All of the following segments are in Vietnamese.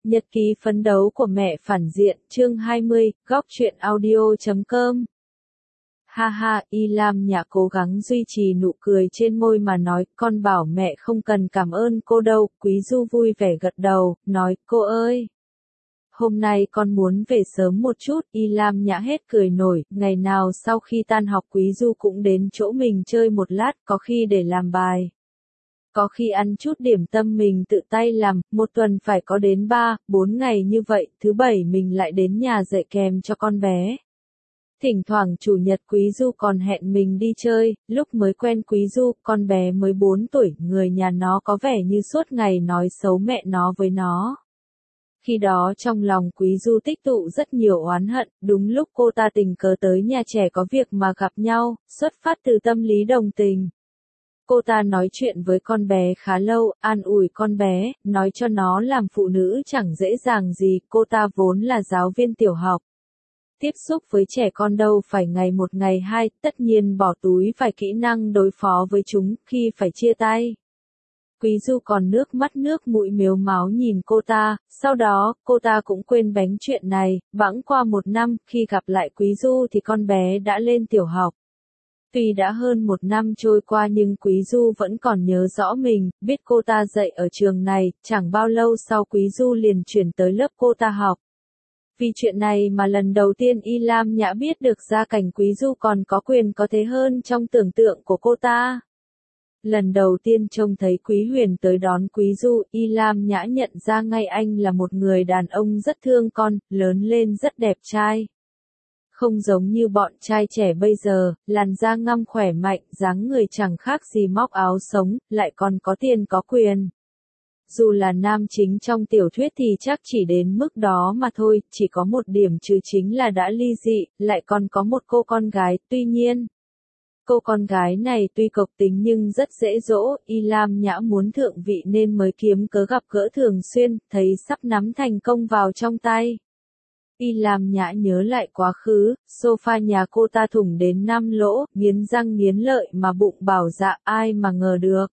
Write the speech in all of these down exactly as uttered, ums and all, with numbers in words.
Nhật ký phấn đấu của mẹ phản diện, chương hai mươi, góc truyện audio chấm com. Ha ha, Y Lam Nhã cố gắng duy trì nụ cười trên môi mà nói, con bảo mẹ không cần cảm ơn cô đâu. Quý Du vui vẻ gật đầu, nói, cô ơi, hôm nay con muốn về sớm một chút. Y Lam Nhã hết cười nổi, ngày nào sau khi tan học Quý Du cũng đến chỗ mình chơi một lát, có khi để làm bài, có khi ăn chút điểm tâm mình tự tay làm, một tuần phải có đến ba, bốn ngày như vậy, thứ bảy mình lại đến nhà dạy kèm cho con bé. Thỉnh thoảng chủ nhật Quý Du còn hẹn mình đi chơi, lúc mới quen Quý Du, con bé mới bốn tuổi, người nhà nó có vẻ như suốt ngày nói xấu mẹ nó với nó. Khi đó trong lòng Quý Du tích tụ rất nhiều oán hận, đúng lúc cô ta tình cờ tới nhà trẻ có việc mà gặp nhau, xuất phát từ tâm lý đồng tình. Cô ta nói chuyện với con bé khá lâu, an ủi con bé, nói cho nó làm phụ nữ chẳng dễ dàng gì, cô ta vốn là giáo viên tiểu học. Tiếp xúc với trẻ con đâu phải ngày một ngày hai, tất nhiên bỏ túi vài kỹ năng đối phó với chúng, khi phải chia tay. Quý Du còn nước mắt nước mũi mếu máo nhìn cô ta, sau đó, cô ta cũng quên bánh chuyện này, bẵng qua một năm, khi gặp lại Quý Du thì con bé đã lên tiểu học. Tuy đã hơn một năm trôi qua nhưng Quý Du vẫn còn nhớ rõ mình, biết cô ta dạy ở trường này, chẳng bao lâu sau Quý Du liền chuyển tới lớp cô ta học. Vì chuyện này mà lần đầu tiên Y Lam Nhã biết được gia cảnh Quý Du còn có quyền có thế hơn trong tưởng tượng của cô ta. Lần đầu tiên trông thấy Quý Huyền tới đón Quý Du, Y Lam Nhã nhận ra ngay anh là một người đàn ông rất thương con, lớn lên rất đẹp trai. Không giống như bọn trai trẻ bây giờ, làn da ngăm khỏe mạnh, dáng người chẳng khác gì móc áo sống, lại còn có tiền có quyền. Dù là nam chính trong tiểu thuyết thì chắc chỉ đến mức đó mà thôi, chỉ có một điểm trừ chính là đã ly dị, lại còn có một cô con gái, tuy nhiên. Cô con gái này tuy cộc tính nhưng rất dễ dỗ, Y Lam Nhã muốn thượng vị nên mới kiếm cớ gặp gỡ thường xuyên, thấy sắp nắm thành công vào trong tay. Y Lam Nhã nhớ lại quá khứ, sofa nhà cô ta thủng đến năm lỗ, nghiến răng nghiến lợi mà bụng bảo dạ ai mà ngờ được.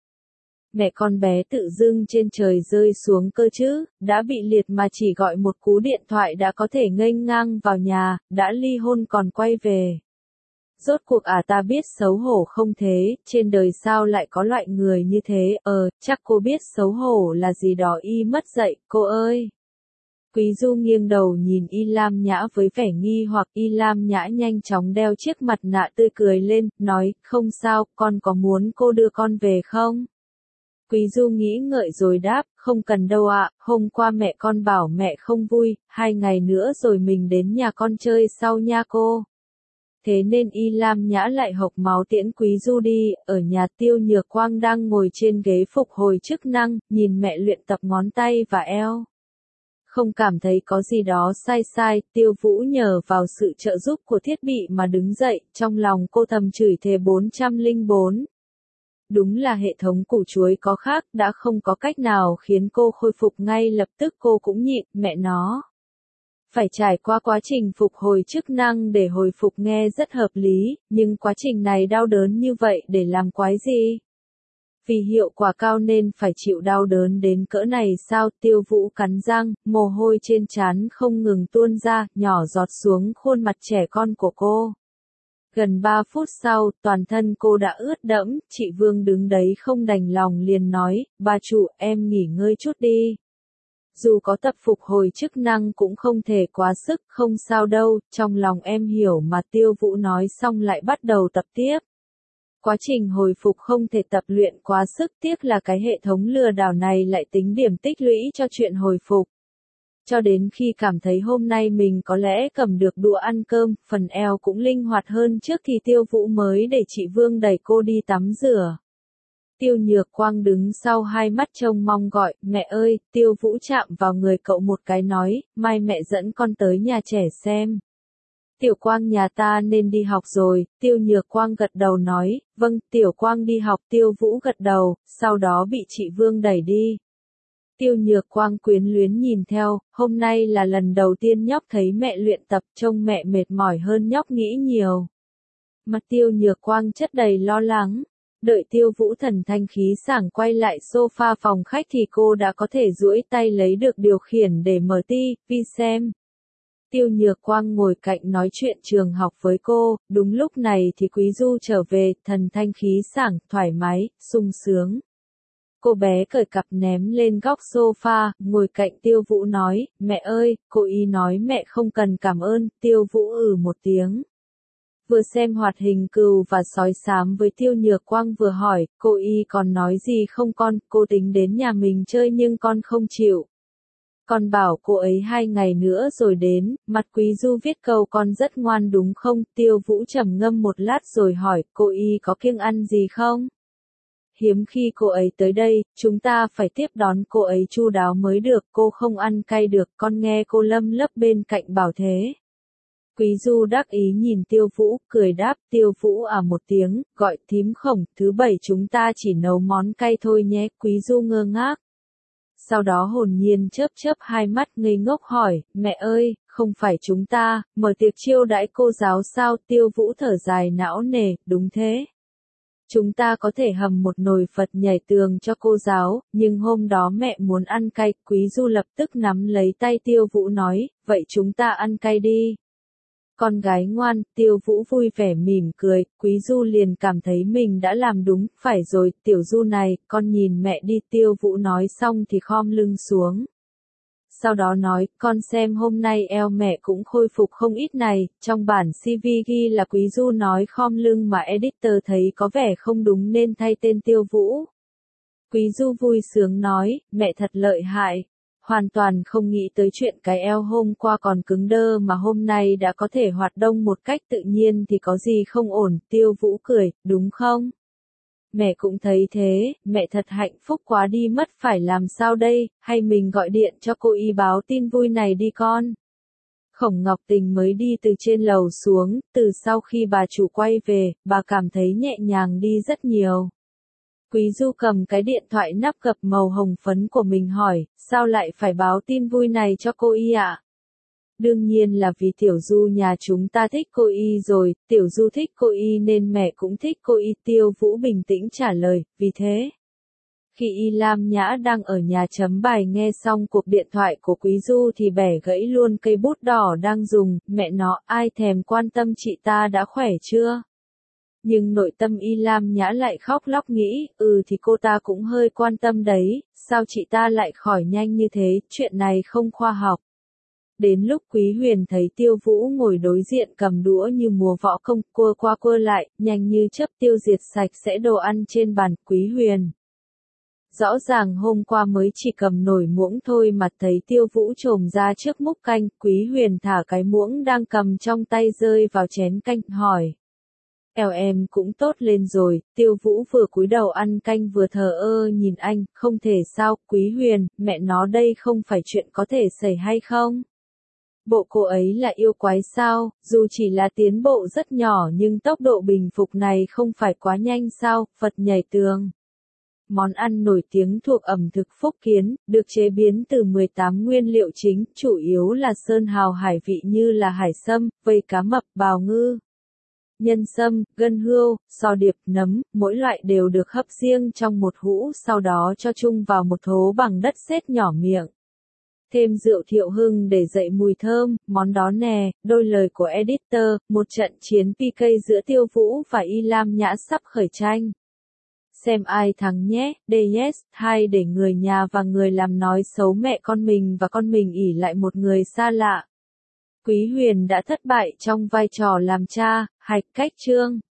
Mẹ con bé tự dưng trên trời rơi xuống cơ chứ, đã bị liệt mà chỉ gọi một cú điện thoại đã có thể nghênh ngang vào nhà, đã ly hôn còn quay về. Rốt cuộc à ta biết xấu hổ không thế, trên đời sao lại có loại người như thế, ờ, chắc cô biết xấu hổ là gì đó. Y mất dạy, cô ơi. Quý Du nghiêng đầu nhìn Y Lam Nhã với vẻ nghi hoặc. Y Lam Nhã nhanh chóng đeo chiếc mặt nạ tươi cười lên, nói, không sao, con có muốn cô đưa con về không? Quý Du nghĩ ngợi rồi đáp, không cần đâu ạ, hôm qua mẹ con bảo mẹ không vui, hai ngày nữa rồi mình đến nhà con chơi sau nha cô. Thế nên Y Lam Nhã lại hộc máu tiễn Quý Du đi, ở nhà Tiêu Nhược Quang đang ngồi trên ghế phục hồi chức năng, nhìn mẹ luyện tập ngón tay và eo. Không cảm thấy có gì đó sai sai, Tiêu Vũ nhờ vào sự trợ giúp của thiết bị mà đứng dậy, trong lòng cô thầm chửi thề bốn trăm lẻ bốn. Đúng là hệ thống củ chuối có khác, đã không có cách nào khiến cô khôi phục ngay lập tức, cô cũng nhịn, mẹ nó. Phải trải qua quá trình phục hồi chức năng để hồi phục nghe rất hợp lý, nhưng quá trình này đau đớn như vậy để làm quái gì? Vì hiệu quả cao nên phải chịu đau đớn đến cỡ này sao? Tiêu Vũ cắn răng, mồ hôi trên trán không ngừng tuôn ra, nhỏ giọt xuống khuôn mặt trẻ con của cô. Gần ba phút sau, toàn thân cô đã ướt đẫm, chị Vương đứng đấy không đành lòng liền nói, bà chủ, em nghỉ ngơi chút đi. Dù có tập phục hồi chức năng cũng không thể quá sức, không sao đâu, trong lòng em hiểu mà. Tiêu Vũ nói xong lại bắt đầu tập tiếp. Quá trình hồi phục không thể tập luyện quá sức, tiếc là cái hệ thống lừa đảo này lại tính điểm tích lũy cho chuyện hồi phục. Cho đến khi cảm thấy hôm nay mình có lẽ cầm được đũa ăn cơm, phần eo cũng linh hoạt hơn trước thì Tiêu Vũ mới để chị Vương đẩy cô đi tắm rửa. Tiêu Nhược Quang đứng sau hai mắt trông mong gọi, mẹ ơi. Tiêu Vũ chạm vào người cậu một cái nói, mai mẹ dẫn con tới nhà trẻ xem. Tiểu Quang nhà ta nên đi học rồi. Tiêu Nhược Quang gật đầu nói, vâng, Tiểu Quang đi học. Tiêu Vũ gật đầu, sau đó bị chị Vương đẩy đi. Tiêu Nhược Quang quyến luyến nhìn theo, hôm nay là lần đầu tiên nhóc thấy mẹ luyện tập, trông mẹ mệt mỏi hơn nhóc nghĩ nhiều. Mặt Tiêu Nhược Quang chất đầy lo lắng. Đợi Tiêu Vũ thần thanh khí sảng quay lại sofa phòng khách thì cô đã có thể duỗi tay lấy được điều khiển để mở ti vi xem. Tiêu Nhược Quang ngồi cạnh nói chuyện trường học với cô, đúng lúc này thì Quý Du trở về, thần thanh khí sảng, thoải mái, sung sướng. Cô bé cởi cặp ném lên góc sofa, ngồi cạnh Tiêu Vũ nói, mẹ ơi, cô ý nói mẹ không cần cảm ơn, Tiêu Vũ ừ một tiếng. Vừa xem hoạt hình cừu và sói xám với Tiêu Nhược Quang vừa hỏi, cô y còn nói gì không con, cô tính đến nhà mình chơi nhưng con không chịu. Con bảo cô ấy hai ngày nữa rồi đến, mặt Quý Du viết câu con rất ngoan đúng không, Tiêu Vũ trầm ngâm một lát rồi hỏi, cô y có kiêng ăn gì không? Hiếm khi cô ấy tới đây, chúng ta phải tiếp đón cô ấy chu đáo mới được, cô không ăn cay được, con nghe cô Lâm lấp bên cạnh bảo thế. Quý Du đắc ý nhìn Tiêu Vũ, cười đáp, Tiêu Vũ à một tiếng, gọi thím Khổng, thứ bảy chúng ta chỉ nấu món cay thôi nhé, Quý Du ngơ ngác. Sau đó hồn nhiên chớp chớp hai mắt ngây ngốc hỏi, mẹ ơi, không phải chúng ta, mở tiệc chiêu đãi cô giáo sao, Tiêu Vũ thở dài não nề, đúng thế. Chúng ta có thể hầm một nồi Phật nhảy tường cho cô giáo, nhưng hôm đó mẹ muốn ăn cay, Quý Du lập tức nắm lấy tay Tiêu Vũ nói, vậy chúng ta ăn cay đi. Con gái ngoan, Tiêu Vũ vui vẻ mỉm cười, Quý Du liền cảm thấy mình đã làm đúng, phải rồi, Tiểu Du này, con nhìn mẹ đi, Tiêu Vũ nói xong thì khom lưng xuống. Sau đó nói, con xem hôm nay eo mẹ cũng khôi phục không ít này, trong bản xê vê ghi là Quý Du nói khom lưng mà editor thấy có vẻ không đúng nên thay tên Tiêu Vũ. Quý Du vui sướng nói, mẹ thật lợi hại. Hoàn toàn không nghĩ tới chuyện cái eo hôm qua còn cứng đơ mà hôm nay đã có thể hoạt động một cách tự nhiên thì có gì không ổn, Tiêu Vũ cười, đúng không? Mẹ cũng thấy thế, mẹ thật hạnh phúc quá đi mất phải làm sao đây, hay mình gọi điện cho cô y báo tin vui này đi con. Khổng Ngọc Tình mới đi từ trên lầu xuống, từ sau khi bà chủ quay về, bà cảm thấy nhẹ nhàng đi rất nhiều. Quý Du cầm cái điện thoại nắp gập màu hồng phấn của mình hỏi, sao lại phải báo tin vui này cho cô y ạ? Đương nhiên là vì Tiểu Du nhà chúng ta thích cô y rồi, Tiểu Du thích cô y nên mẹ cũng thích cô y, Tiêu Vũ bình tĩnh trả lời, vì thế. Khi Y Lam Nhã đang ở nhà chấm bài nghe xong cuộc điện thoại của Quý Du thì bẻ gãy luôn cây bút đỏ đang dùng, mẹ nó, ai thèm quan tâm chị ta đã khỏe chưa? Nhưng nội tâm Y Lam Nhã lại khóc lóc nghĩ, ừ thì cô ta cũng hơi quan tâm đấy, sao chị ta lại khỏi nhanh như thế, chuyện này không khoa học. Đến lúc Quý Huyền thấy Tiêu Vũ ngồi đối diện cầm đũa như múa võ công, cua qua cua lại, nhanh như chớp tiêu diệt sạch sẽ đồ ăn trên bàn, Quý Huyền. Rõ ràng hôm qua mới chỉ cầm nổi muỗng thôi mà thấy Tiêu Vũ trồm ra trước múc canh, Quý Huyền thả cái muỗng đang cầm trong tay rơi vào chén canh, hỏi. Eo em cũng tốt lên rồi, Tiêu Vũ vừa cúi đầu ăn canh vừa thờ ơ nhìn anh, không thể sao, Quý Huyền, mẹ nó đây không phải chuyện có thể xảy hay không? Bộ cô ấy là yêu quái sao, dù chỉ là tiến bộ rất nhỏ nhưng tốc độ bình phục này không phải quá nhanh sao, Phật nhảy tường. Món ăn nổi tiếng thuộc ẩm thực Phúc Kiến, được chế biến từ mười tám nguyên liệu chính, chủ yếu là sơn hào hải vị như là hải sâm, vây cá mập, bào ngư. Nhân sâm, gân hươu, sò điệp, nấm, mỗi loại đều được hấp riêng trong một hũ sau đó cho chung vào một thố bằng đất sét nhỏ miệng. Thêm rượu Thiệu Hưng để dậy mùi thơm, món đó nè, đôi lời của editor, một trận chiến pê ca giữa Tiêu Vũ và Y Lam Nhã sắp khởi tranh. Xem ai thắng nhé, yes, hai để người nhà và người làm nói xấu mẹ con mình và con mình ỷ lại một người xa lạ. Quý Huyền đã thất bại trong vai trò làm cha, hạch cách chương.